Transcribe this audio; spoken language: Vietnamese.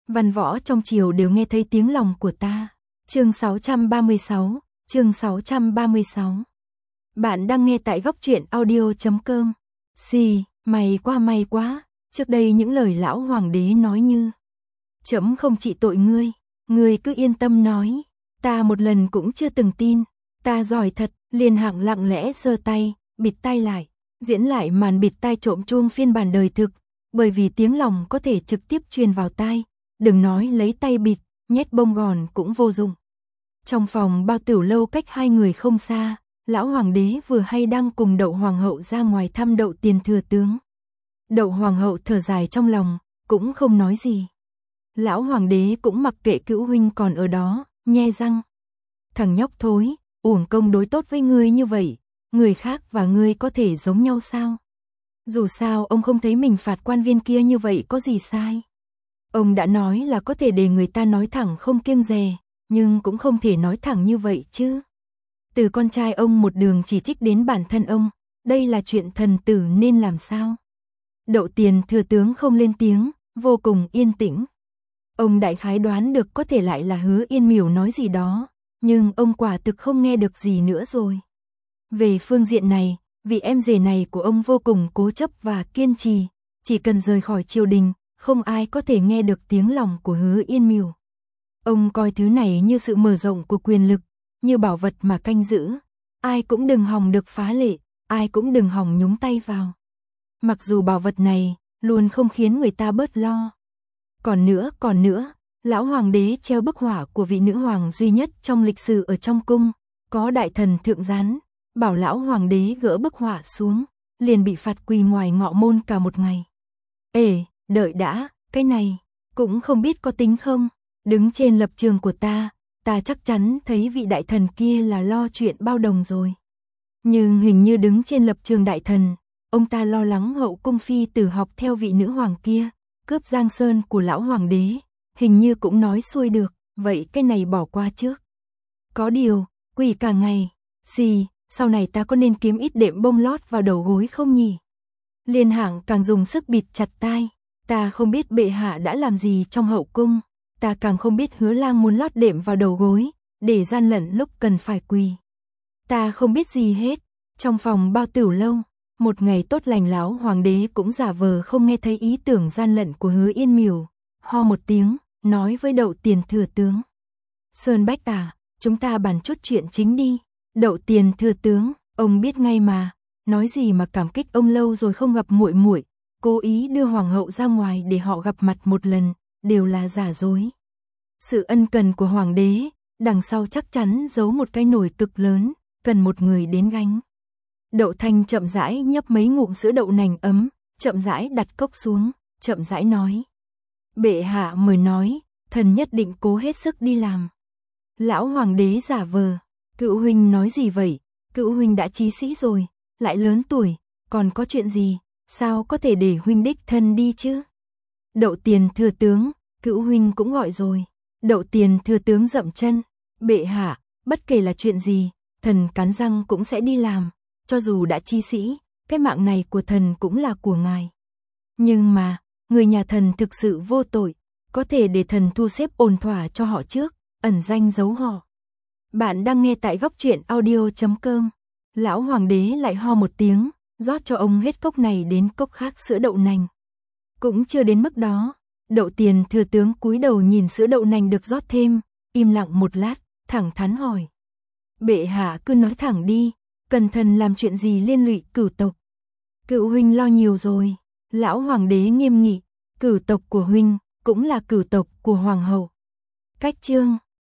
Văn võ trong triều đều nghe thấy tiếng lòng của ta. Chương 636, chương 636. Bạn đang nghe tại góc truyện audio.com. Xì, may quá, trước đây những lời lão hoàng đế nói như trẫm không trị tội ngươi cứ yên tâm nói, ta một lần cũng chưa từng tin, ta giỏi thật. Liên Hạng lặng lẽ giơ tay, bịt tai lại, diễn lại màn bịt tai trộm chuông phiên bản đời thực, bởi vì tiếng lòng có thể trực tiếp truyền vào tai, đừng nói lấy tay bịt, nhét bông gòn cũng vô dụng. Trong phòng bao tiểu lâu cách hai người không xa, lão hoàng đế vừa hay đang cùng Đậu hoàng hậu ra ngoài thăm Đậu tiền thừa tướng. Đậu hoàng hậu thở dài trong lòng, cũng không nói gì. Lão hoàng đế cũng mặc kệ Cữu huynh còn ở đó, nhe răng. Thằng nhóc thối, uổng công đối tốt với ngươi như vậy, người khác và ngươi có thể giống nhau sao? Dù sao ông không thấy mình phạt quan viên kia như vậy có gì sai. Ông đã nói là có thể để người ta nói thẳng không kiêng dè, nhưng cũng không thể nói thẳng như vậy chứ. Từ con trai ông một đường chỉ trích đến bản thân ông, đây là chuyện thần tử nên làm sao? Đậu tiền thừa tướng không lên tiếng, vô cùng yên tĩnh. Ông đại khái đoán được có thể lại là Hứa Yên Miểu nói gì đó, nhưng ông quả thực không nghe được gì nữa rồi. Về phương diện này, vị em rể này của ông vô cùng cố chấp và kiên trì, chỉ cần rời khỏi triều đình, không ai có thể nghe được tiếng lòng của Hứa Yên Miểu. Ông coi thứ này như sự mở rộng của quyền lực, như bảo vật mà canh giữ, ai cũng đừng hòng được phá lệ, ai cũng đừng hòng nhúng tay vào. Mặc dù bảo vật này luôn không khiến người ta bớt lo. Còn nữa, lão hoàng đế treo bức họa của vị nữ hoàng duy nhất trong lịch sử ở trong cung, có đại thần thượng gián, bảo lão hoàng đế gỡ bức họa xuống, liền bị phạt quỳ ngoài ngọ môn cả một ngày. Ê, đợi đã, cái này cũng không biết có tính không? Đứng trên lập trường của ta chắc chắn thấy vị đại thần kia là lo chuyện bao đồng rồi. Nhưng hình như đứng trên lập trường đại thần, ông ta lo lắng hậu cung phi tử học theo vị nữ hoàng kia, cướp giang sơn của lão hoàng đế, hình như cũng nói xuôi được, vậy cái này bỏ qua trước. Có điều, quỳ cả ngày, xì, sau này ta có nên kiếm ít đệm bông lót vào đầu gối không nhỉ? Liên Hạng càng dùng sức bịt chặt tai, ta không biết bệ hạ đã làm gì trong hậu cung, ta càng không biết Hứa lang muốn lót đệm vào đầu gối, để gian lận lúc cần phải quỳ. Ta không biết gì hết. Trong phòng bao tiểu lâu, một ngày tốt lành lão hoàng đế cũng giả vờ không nghe thấy ý tưởng gian lận của Hứa Yên Miểu, ho một tiếng, nói với Đậu tiền thừa tướng. Sơn Bách à, chúng ta bàn chút chuyện chính đi. Đậu tiền thừa tướng, ông biết ngay mà, nói gì mà cảm kích ông lâu rồi không gặp muội muội, cố ý đưa hoàng hậu ra ngoài để họ gặp mặt một lần, đều là giả dối. Sự ân cần của hoàng đế, đằng sau chắc chắn giấu một cái nồi cực lớn, cần một người đến gánh. Đậu Thanh chậm rãi nhấp mấy ngụm sữa đậu nành ấm, chậm rãi đặt cốc xuống, chậm rãi nói. Bệ hạ mới nói, thần nhất định cố hết sức đi làm. Lão hoàng đế giả vờ, Cữu huynh nói gì vậy? Cữu huynh đã chí sĩ rồi, lại lớn tuổi, còn có chuyện gì, sao có thể để huynh đích thân đi chứ? Đậu tiền thừa tướng, Cữu huynh cũng gọi rồi. Đậu tiền thừa tướng dậm chân, bệ hạ, bất kể là chuyện gì, thần cắn răng cũng sẽ đi làm, cho dù đã chi sĩ, cái mạng này của thần cũng là của ngài. Nhưng mà, người nhà thần thực sự vô tội, có thể để thần thu xếp ổn thỏa cho họ trước, ẩn danh giấu họ. Bạn đang nghe tại góc truyện audio.com. Lão hoàng đế lại ho một tiếng, rót cho ông hết cốc này đến cốc khác sữa đậu nành. Cũng chưa đến mức đó. Đậu tiền thừa tướng cúi đầu nhìn sữa đậu nành được rót thêm, im lặng một lát, thẳng thắn hỏi. Bệ hạ cứ nói thẳng đi, cần thần làm chuyện gì liên lụy cửu tộc? Cựu huynh lo nhiều rồi. Lão hoàng đế nghiêm nghị, cửu tộc của huynh cũng là cửu tộc của hoàng hậu. Cách chương